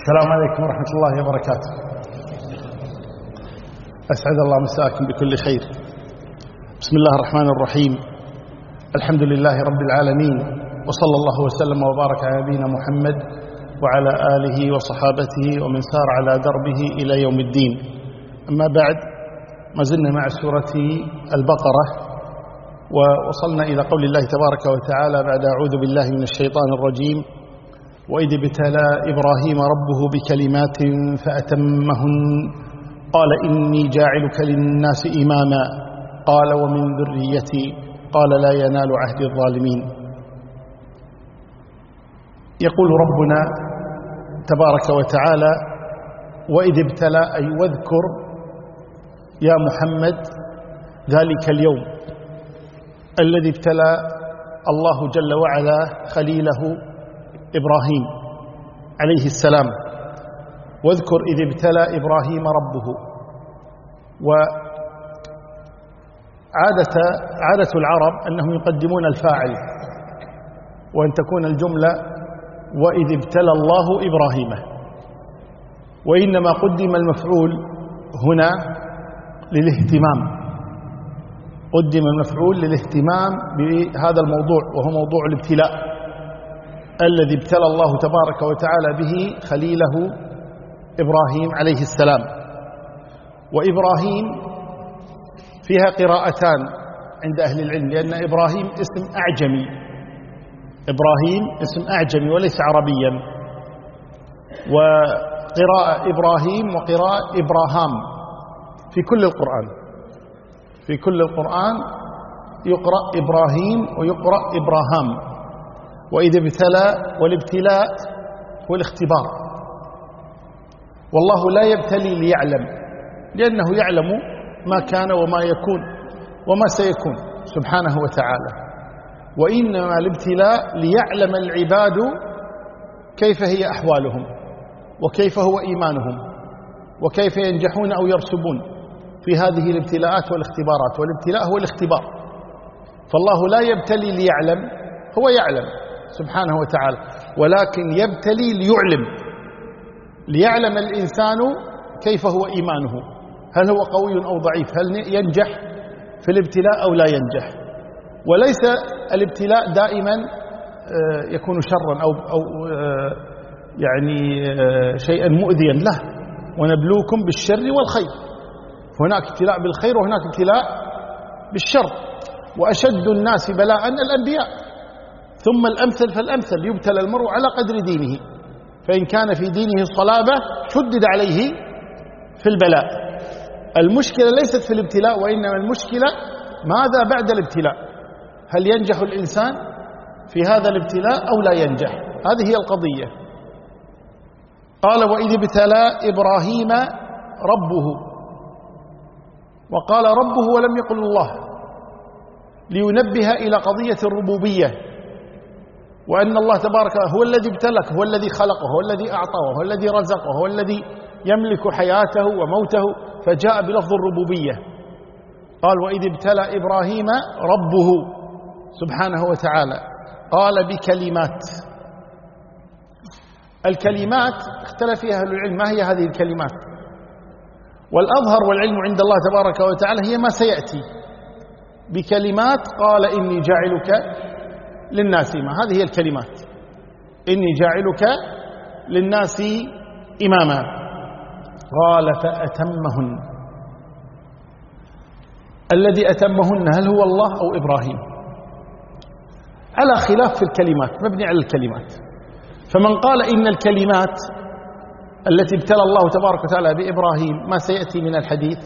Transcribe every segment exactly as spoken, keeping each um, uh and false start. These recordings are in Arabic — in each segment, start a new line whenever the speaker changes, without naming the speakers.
السلام عليكم ورحمة الله وبركاته. أسعد الله مساكم بكل خير. بسم الله الرحمن الرحيم. الحمد لله رب العالمين، وصلى الله وسلم وبارك على نبينا محمد وعلى آله وصحابته ومن سار على دربه إلى يوم الدين. أما بعد، ما زلنا مع سورة البقرة، ووصلنا إلى قول الله تبارك وتعالى بعد أعوذ بالله من الشيطان الرجيم: وإذ ابتلى إبراهيم ربه بكلمات فأتمهن قال إني جاعلك للناس إماما قال ومن ذريتي قال لا ينال عهد الظالمين. يقول ربنا تبارك وتعالى: وإذ ابتلى، أي واذكر يا محمد ذلك اليوم الذي ابتلى الله جل وعلا خليله إبراهيم عليه السلام. واذكر إذ ابتلى إبراهيم ربه. وعادة عادة العرب أنهم يقدمون الفاعل، وأن تكون الجملة وإذ ابتلى الله إبراهيم، وإنما قدم المفعول هنا للاهتمام، قدم المفعول للاهتمام بهذا الموضوع، وهو موضوع الابتلاء الذي ابتلى الله تبارك وتعالى به خليله إبراهيم عليه السلام. وإبراهيم فيها قراءتان عند أهل العلم، لأن إبراهيم اسم أعجمي، إبراهيم اسم أعجمي وليس عربيا. وقراءة إبراهيم وقراءة إبراهام في كل القرآن، في كل القرآن يقرأ إبراهيم ويقرأ إبراهام. وإذا ابتلى، والابتلاء هو الاختبار، والله لا يبتلي ليعلم، لأنه يعلم ما كان وما يكون وما سيكون سبحانه وتعالى، وإنما الابتلاء ليعلم العباد كيف هي أحوالهم، وكيف هو إيمانهم، وكيف ينجحون أو يرسبون في هذه الابتلاءات والاختبارات. والابتلاء هو الاختبار، فالله لا يبتلي ليعلم، هو يعلم سبحانه وتعالى، ولكن يبتلي ليعلم، ليعلم الإنسان كيف هو إيمانه، هل هو قوي أو ضعيف، هل ينجح في الابتلاء أو لا ينجح. وليس الابتلاء دائما يكون شرا أو, أو يعني شيئا مؤذيا، لا، ونبلوكم بالشر والخير، هناك ابتلاء بالخير وهناك ابتلاء بالشر. وأشد الناس بلاء الأنبياء، ثم الأمثل فالأمثل، يبتلى المرء على قدر دينه، فإن كان في دينه صلابة شدد عليه في البلاء. المشكلة ليست في الابتلاء، وإنما المشكلة ماذا بعد الابتلاء، هل ينجح الإنسان في هذا الابتلاء أو لا ينجح، هذه هي القضية. قال: وإذ ابتلى إبراهيم ربه، وقال ربه ولم يقل الله، لينبه إلى قضية الربوبية، وأن الله تبارك هو الذي ابتلك، هو الذي خلقه، هو الذي أعطاه، هو الذي رزقه، هو الذي يملك حياته وموته، فجاء بلفظ الربوبية. قال: وإذ ابتلى إبراهيم ربه سبحانه وتعالى، قال بكلمات. الكلمات اختلف فيها أهل العلم، ما هي هذه الكلمات؟ والأظهر والعلم عند الله تبارك وتعالى هي ما سيأتي. بكلمات قال إني جاعلك للناس إماما، هذه هي الكلمات، إني جاعلك للناس إماما. قال: فأتمهن. الذي أتمهن هل هو الله أو إبراهيم؟ على خلاف في الكلمات، مبني على الكلمات. فمن قال إن الكلمات التي ابتلى الله تبارك وتعالى بإبراهيم ما سيأتي من الحديث،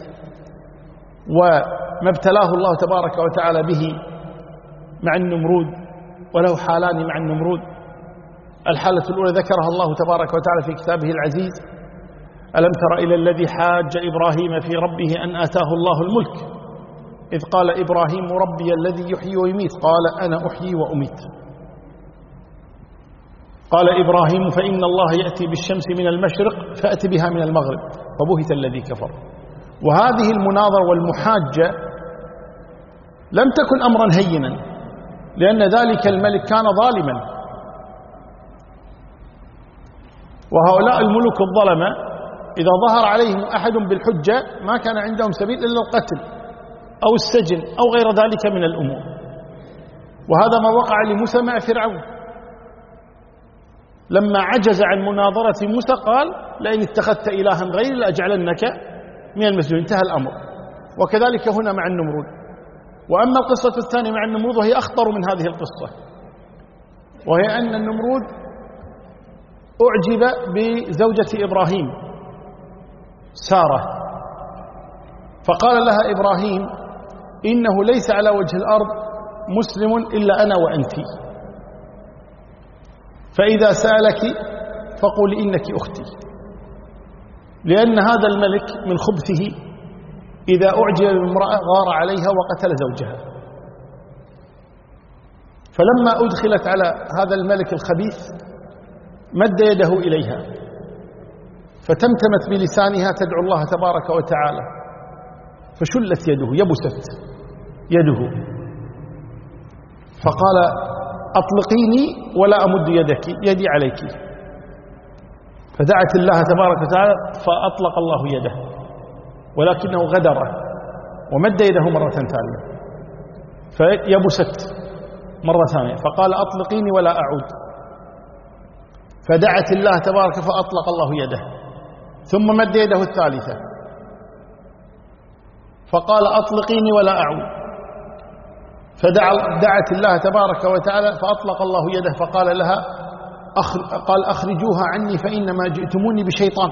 وما ابتلاه الله تبارك وتعالى به مع النمرود، وله حالان مع النمرود. الحالة الأولى ذكرها الله تبارك وتعالى في كتابه العزيز: ألم تر إلى الذي حاج إبراهيم في ربه أن آتاه الله الملك إذ قال إبراهيم ربي الذي يحيي ويميت قال أنا أحيي وأميت. قال إبراهيم: فإن الله يأتي بالشمس من المشرق فأت بها من المغرب فبهت الذي كفر. وهذه المناظرة والمحاجة لم تكن أمرا هينا، لأن ذلك الملك كان ظالما، وهؤلاء الملوك الظلمة إذا ظهر عليهم أحد بالحجة ما كان عندهم سبيل إلا القتل أو السجن أو غير ذلك من الأمور. وهذا ما وقع لموسى مع فرعون لما عجز عن مناظرة موسى قال لئن اتخذت إلها غيري لأجعلنك من المسجونين، انتهى الأمر. وكذلك هنا مع النمرود. وأما القصة الثانية مع النمرود وهي أخطر من هذه القصة، وهي أن النمرود أعجب بزوجة إبراهيم سارة، فقال لها إبراهيم إنه ليس على وجه الأرض مسلم إلا أنا وأنت، فإذا سألك فقولي إنك أختي، لأن هذا الملك من خبثه إذا أعجب بامرأة غار عليها وقتل زوجها. فلما أدخلت على هذا الملك الخبيث مد يده إليها فتمتمت بلسانها تدعو الله تبارك وتعالى، فشلت يده، يبست يده، فقال أطلقيني ولا أمد يدك يدي عليك، فدعت الله تبارك وتعالى فأطلق الله يده، ولكنه غدر ومد يده مرة ثانية فيبست مرة ثانية، فقال أطلقيني ولا أعود، فدعت الله تبارك فأطلق الله يده، ثم مد يده الثالثة فقال أطلقيني ولا أعود، فدعت الله تبارك وتعالى فأطلق الله يده، فقال لها قال أخرجوها عني فإنما جئتموني بشيطان،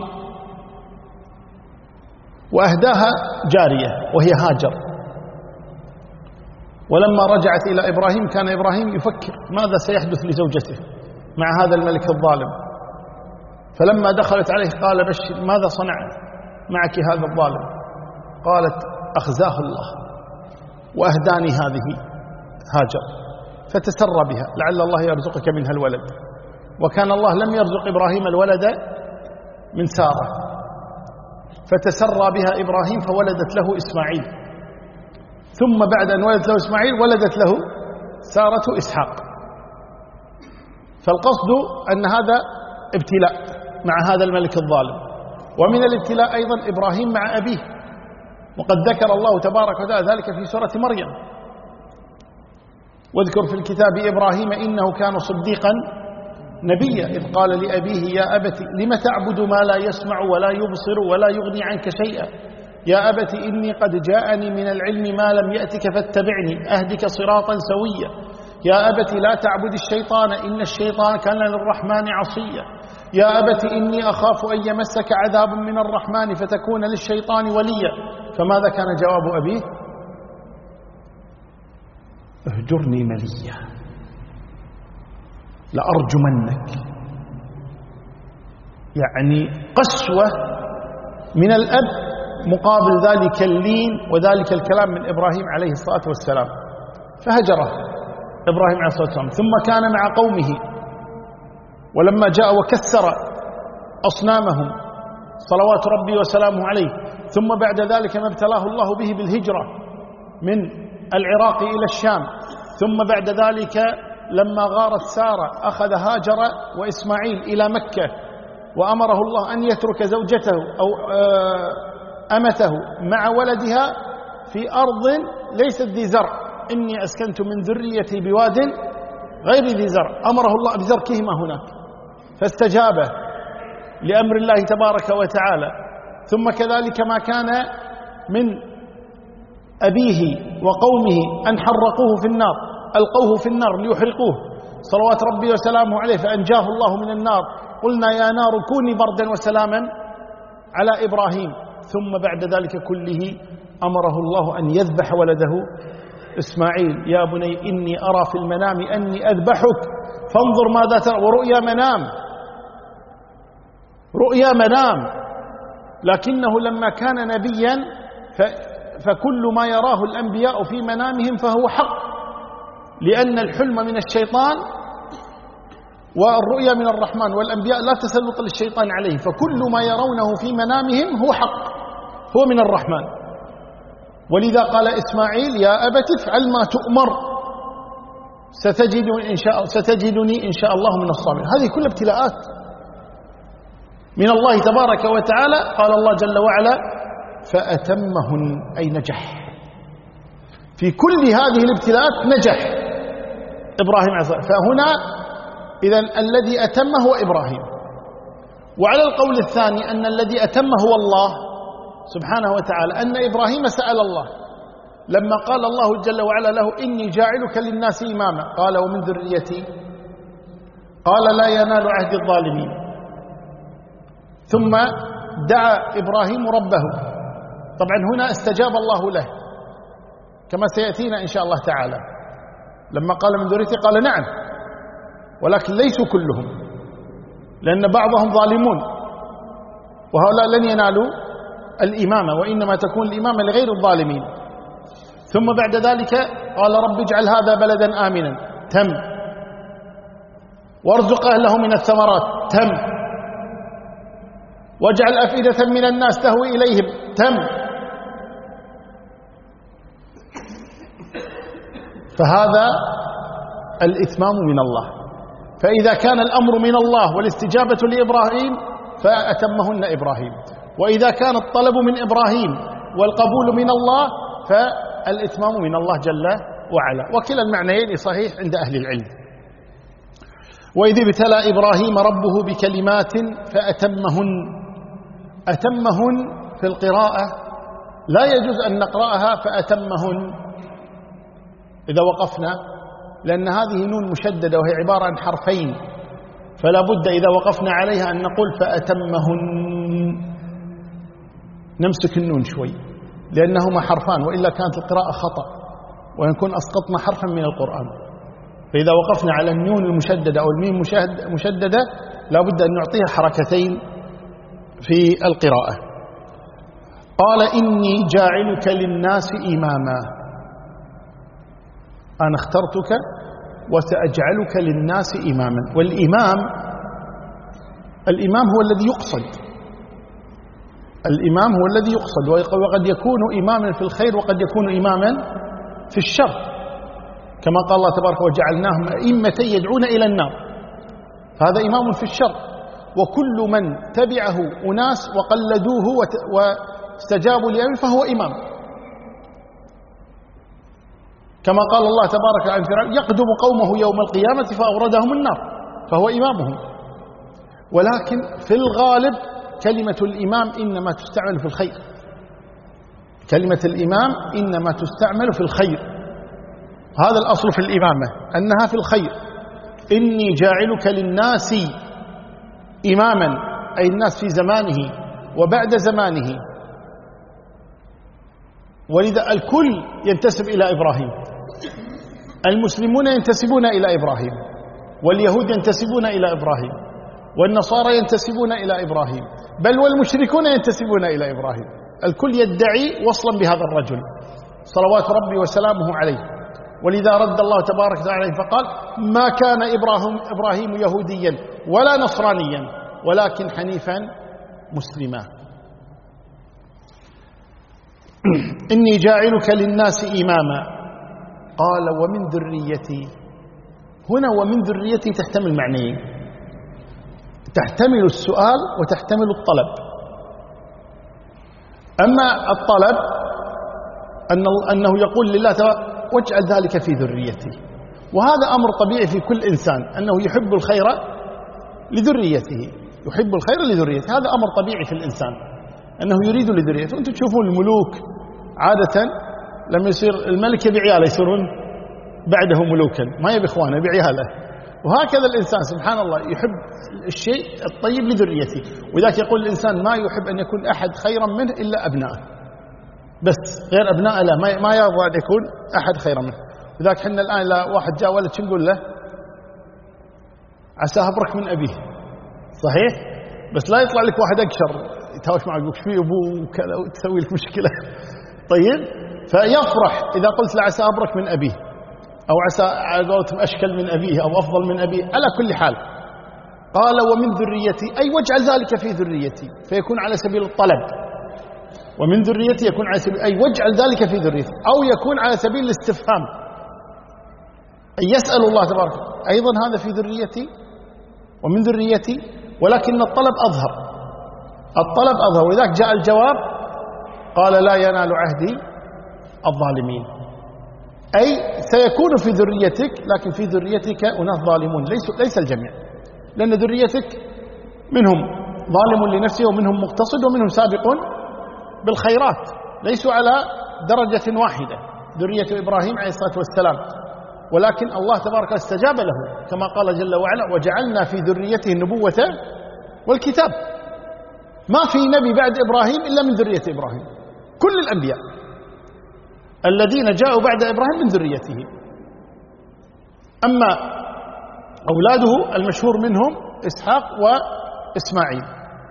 وأهداها جارية وهي هاجر. ولما رجعت إلى إبراهيم كان إبراهيم يفكر ماذا سيحدث لزوجته مع هذا الملك الظالم، فلما دخلت عليه قال بشر ماذا صنع معك هذا الظالم؟ قالت أخزاه الله وأهداني هذه هاجر، فتسرى بها لعل الله يرزقك منها الولد. وكان الله لم يرزق إبراهيم الولد من سارة، فتسرى بها إبراهيم فولدت له إسماعيل، ثم بعد أن ولدت له إسماعيل ولدت له سارة إسحاق. فالقصد أن هذا ابتلاء مع هذا الملك الظالم. ومن الابتلاء أيضا إبراهيم مع أبيه، وقد ذكر الله تبارك وتعالى ذلك في سورة مريم: واذكر في الكتاب إبراهيم إنه كان صديقا نبيا إذ قال لأبيه يا أبت لم تعبد ما لا يسمع ولا يبصر ولا يغني عنك شيئا يا أبت إني قد جاءني من العلم ما لم يأتك فاتبعني أهدك صراطا سويا يا أبت لا تعبد الشيطان إن الشيطان كان للرحمن عصيا يا أبت إني أخاف أن يمسك عذاب من الرحمن فتكون للشيطان وليا. فماذا كان جواب أبيه؟ اهجرني مليا لأرجمنك. يعني قسوة من الأب مقابل ذلك اللين وذلك الكلام من إبراهيم عليه الصلاة والسلام، فهجره إبراهيم عليه الصلاة والسلام. ثم كان مع قومه ولما جاء وكسر أصنامهم صلوات ربي وسلامه عليه، ثم بعد ذلك ما ابتلاه الله به بالهجرة من العراق إلى الشام، ثم بعد ذلك لما غارت سارة أخذ هاجر وإسماعيل إلى مكة، وأمره الله أن يترك زوجته أو أمته مع ولدها في أرض ليست ذي زرع، إني أسكنت من ذريتي بواد غير ذي زرع، أمره الله بتركهما هناك فاستجاب لأمر الله تبارك وتعالى. ثم كذلك ما كان من أبيه وقومه أن حرقوه في النار، ألقوه في النار ليحرقوه صلوات ربي وسلامه عليه، فأنجاه الله من النار. قلنا يا نار كوني بردا وسلاما على إبراهيم. ثم بعد ذلك كله أمره الله أن يذبح ولده إسماعيل. يا بني إني أرى في المنام أني أذبحك فانظر ماذا ترى، ورؤيا منام، رؤيا منام. لكنه لما كان نبيا فكل ما يراه الأنبياء في منامهم فهو حق، لأن الحلم من الشيطان والرؤيا من الرحمن، والأنبياء لا تسلط للشيطان عليه، فكل ما يرونه في منامهم هو حق، هو من الرحمن. ولذا قال إسماعيل يا أبت افعل ما تؤمر ستجدني إن شاء, ستجدني إن شاء الله من الصابرين. هذه كل ابتلاءات، من الله تبارك وتعالى. قال الله جل وعلا فأتمهن، أي نجح في كل هذه الابتلاءات، نجح إبراهيم عليه السلام. فهنا إذن الذي أتم هو إبراهيم. وعلى القول الثاني أن الذي أتم هو الله سبحانه وتعالى، أن إبراهيم سأل الله لما قال الله جل وعلا له إني جاعلك للناس إماما، قال ومن ذريتي، قال لا ينال عهد الظالمين. ثم دعا إبراهيم ربه، طبعا هنا استجاب الله له كما سيأتينا إن شاء الله تعالى. لما قال من ذريتي قال نعم، ولكن ليسوا كلهم، لأن بعضهم ظالمون وهؤلاء لن ينالوا الإمامة، وإنما تكون الإمامة لغير الظالمين. ثم بعد ذلك قال رب اجعل هذا بلدا آمنا، تم. وارزق أهله من الثمرات، تم. واجعل أفئدة من الناس تهوي إليهم، تم. فهذا الإتمام من الله. فإذا كان الأمر من الله والاستجابة لإبراهيم فأتمهن إبراهيم، وإذا كان الطلب من إبراهيم والقبول من الله فالإتمام من الله جل وعلا. وكلا المعنيين صحيح عند أهل العلم. وإذ ابتلى إبراهيم ربه بكلمات فأتمهن. أتمهن في القراءة لا يجوز أن نقرأها فأتمهن إذا وقفنا، لأن هذه نون مشددة وهي عبارة عن حرفين، فلا بد إذا وقفنا عليها أن نقول فأتمهن، نمسك النون شوي لأنهما حرفان، وإلا كانت القراءة خطأ ويكون أسقطنا حرفا من القرآن. فإذا وقفنا على النون المشددة أو الميم مشددة لا بد أن نعطيها حركتين في القراءة. قال إني جاعلك للناس إماما، أنا اخترتك وسأجعلك للناس إماما. والإمام الإمام هو الذي يقصد، الإمام هو الذي يقصد، وقد يكون إماما في الخير وقد يكون إماما في الشر، كما قال الله تبارك وجعلناهم أئمة يدعون إلى النار، فهذا إمام في الشر. وكل من تبعه أناس وقلدوه واستجابوا لأمره فهو إمام، كما قال الله تبارك عن فرعون يقدم قومه يوم القيامة فأوردهم النار، فهو إمامهم. ولكن في الغالب كلمة الإمام إنما تستعمل في الخير، كلمة الإمام إنما تستعمل في الخير، هذا الأصل في الإمامة أنها في الخير. إني جاعلك للناس إماما، أي الناس في زمانه وبعد زمانه. ولذا الكل ينتسب إلى إبراهيم، المسلمون ينتسبون إلى إبراهيم، واليهود ينتسبون إلى إبراهيم، والنصارى ينتسبون إلى إبراهيم، بل والمشركون ينتسبون إلى إبراهيم. الكل يدعي وصلا بهذا الرجل صلوات ربي وسلامه عليه. ولذا رد الله تبارك وتعالى فقال ما كان إبراهيم, إبراهيم يهوديا ولا نصرانيا ولكن حنيفا مسلما. إني جاعلك للناس إماما. قال ومن ذريتي. هنا ومن ذريتي تحتمل معنيين، تحتمل السؤال وتحتمل الطلب. أما الطلب أنه يقول لله تعالى واجعل ذلك في ذريتي، وهذا أمر طبيعي في كل إنسان أنه يحب الخير لذريته، يحب الخير لذريته، هذا أمر طبيعي في الإنسان أنه يريد لذريته. أنتم تشوفون الملوك عادة لما يصير الملك يبي عياله يصيرون بعده ملوكا، ما يبي إخوانه يبي عياله. وهكذا الإنسان سبحان الله يحب الشيء الطيب لذريته، وذاك يقول الإنسان ما يحب أن يكون أحد خيرا منه إلا أبنائه، بس غير أبنائه لا ما يرضى أن يكون أحد خيرا منه. وذاك حنا الآن لا واحد جاء ولد شو نقول له؟ عساه أبرك من أبيه، صحيح؟ بس لا يطلع لك واحد أقشر يتهاوش معك وش فيه أبوه وكذا وتسوي لك مشكلة. طيب فيفرح إذا قلت له عسى أبرك من أبيه، أو عسى قولتهم أشكل من أبيه أو أفضل من أبيه. على كل حال قال ومن ذريتي أي واجعل ذلك في ذريتي، فيكون على سبيل الطلب. ومن ذريتي يكون على سبيل أي واجعل ذلك في ذريتي، أو يكون على سبيل الاستفهام أي يسأل الله تبارك أيضا هذا في ذريتي ومن ذريتي، ولكن الطلب أظهر الطلب أظهر، ولذلك جاء الجواب قال لا ينال عهدي الظالمين، أي سيكون في ذريتك، لكن في ذريتك أناس ظالمون، ليس, ليس الجميع، لأن ذريتك منهم ظالم لنفسه ومنهم مقتصد ومنهم سابق بالخيرات، ليسوا على درجة واحدة ذرية إبراهيم عليه الصلاة والسلام، ولكن الله تبارك استجاب له كما قال جل وعلا وجعلنا في ذريته النبوة والكتاب. ما في نبي بعد إبراهيم إلا من ذرية إبراهيم، كل الأنبياء الذين جاءوا بعد إبراهيم من ذريته. أما أولاده المشهور منهم إسحاق وإسماعيل،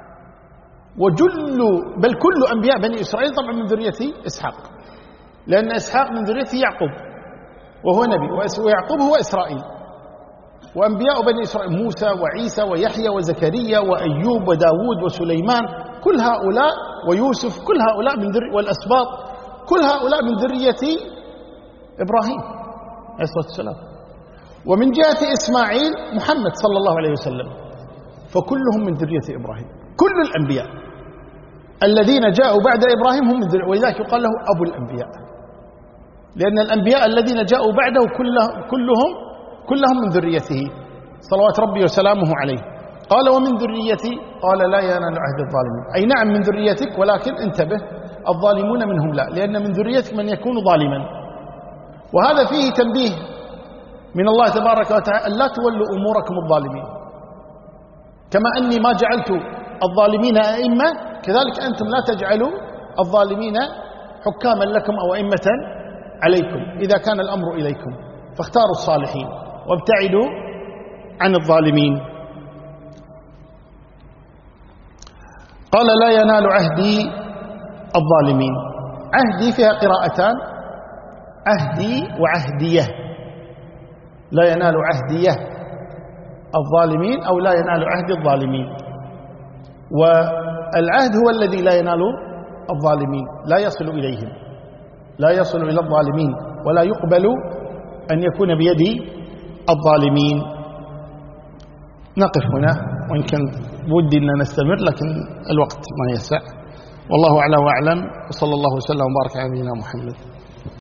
وجل بل كل أنبياء بني إسرائيل طبعا من ذرية إسحاق، لأن إسحاق من ذرية يعقوب وهو نبي، ويعقوب هو إسرائيل. وأنبياء بني إسرائيل موسى وعيسى ويحيى وزكريا وأيوب وداود وسليمان، كل هؤلاء ويوسف، كل هؤلاء من ذرية، والأسباط كل هؤلاء من ذرية إبراهيم عليه الصلاة والسلام. ومن جهة إسماعيل محمد صلى الله عليه وسلم، فكلهم من ذرية إبراهيم، كل الأنبياء الذين جاءوا بعد إبراهيم هم من ذرية، ولذلك يقال له أبو الأنبياء، لأن الأنبياء الذين جاءوا بعده كلهم كلهم كلهم من ذريته صلوات ربي وسلامه عليه. قال ومن ذريتي، قال لا ينال عهد الظالمين، أي نعم من ذريتك، ولكن انتبه الظالمون منهم لا، لأن من ذريتك من يكون ظالما. وهذا فيه تنبيه من الله تبارك وتعالى أن لا تولوا أموركم الظالمين، كما أني ما جعلت الظالمين أئمة كذلك أنتم لا تجعلوا الظالمين حكاما لكم أو أئمة عليكم إذا كان الأمر إليكم، فاختاروا الصالحين وابتعدوا عن الظالمين. قال لا ينال عهدي الظالمين. عهدي فيها قراءتان، عهدي وعهدية، لا ينال عهدية الظالمين أو لا ينال عهد الظالمين. والعهد هو الذي لا ينال الظالمين، لا يصل إليهم، لا يصل إلى الظالمين، ولا يقبل أن يكون بيد الظالمين. نقف هنا، وإن كان ودي أن نستمر لكن الوقت ما يسع. والله أعلى وأعلم، وصلى الله وسلم وبارك على نبينا محمد.